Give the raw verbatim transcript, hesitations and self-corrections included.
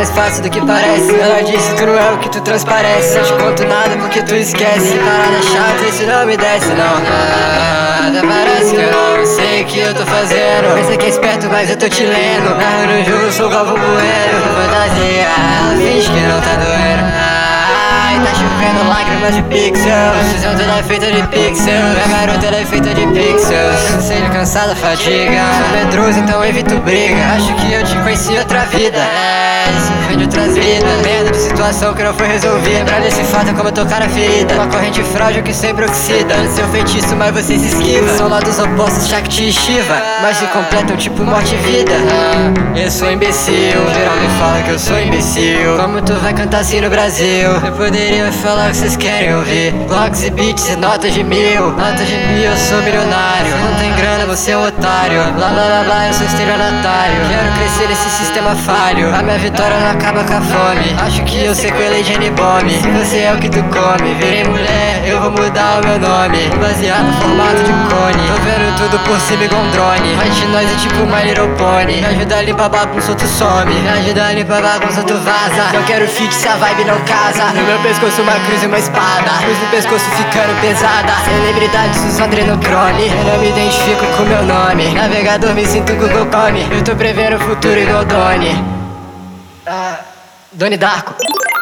mais fácil do que parece. Ela disse, tu não é o que tu transparece. Não te conto nada porque tu esquece. Parada chata, isso não me desce, não. Nada parece que eu não sei o que eu tô fazendo. Pensa que é esperto, mas eu tô te lendo. Narro no jogo, sou Galvão Bueno. Fantasia, ela finge que não tá doendo. Ai, tá chovendo lágrimas de pixels. Visão toda é feita de pixels. Minha garota ela é feita de pixels. Cansei de cansada, fadiga. Sou medroso, então evito briga. Acho que eu te conheci em outra vida. É, isso vem de outras vidas. Merda de situação que não foi resolvida. Lembrar desse fato é como tocar a ferida. Uma corrente frágil que sempre oxida. Seu feitiço, mas você se esquiva. São lados opostos, Shakti e Shiva. Mas se completam tipo morte e vida. ah, Eu sou imbecil. Geral me fala que eu sou imbecil. Como tu vai cantar assim no Brasil? Eu poderia falar o que vocês querem ouvir. Blocks e beats e notas de mil. Notas de mil, eu sou milionário. Não tem grana, você é um otário. Blá blá blá blá, eu sou estelionatário. Quero crescer nesse sistema falho. A minha vitória não acaba com a fome. Acho que eu sequelei Jenny Bomb. Se você é o que tu come, virei mulher, eu vou mudar o meu nome. Baseado no formato de cone. Tô vendo tudo por cima igual um drone. Mas de nós é tipo My Little Pony. Me ajuda a limpar bagunça, tu some. Me ajuda a limpar bagunça, tu vaza. Não quero fit se a vibe não casa. No meu pescoço uma cruz e uma espada. Cruz no pescoço ficando pesada. Celebridade Susan Adrenochrome. Eu não me identifico com meu nome. Navegador me sinto Google Chrome. Eu tô prevendo o futuro igual Doni. Ah, Doni Darko.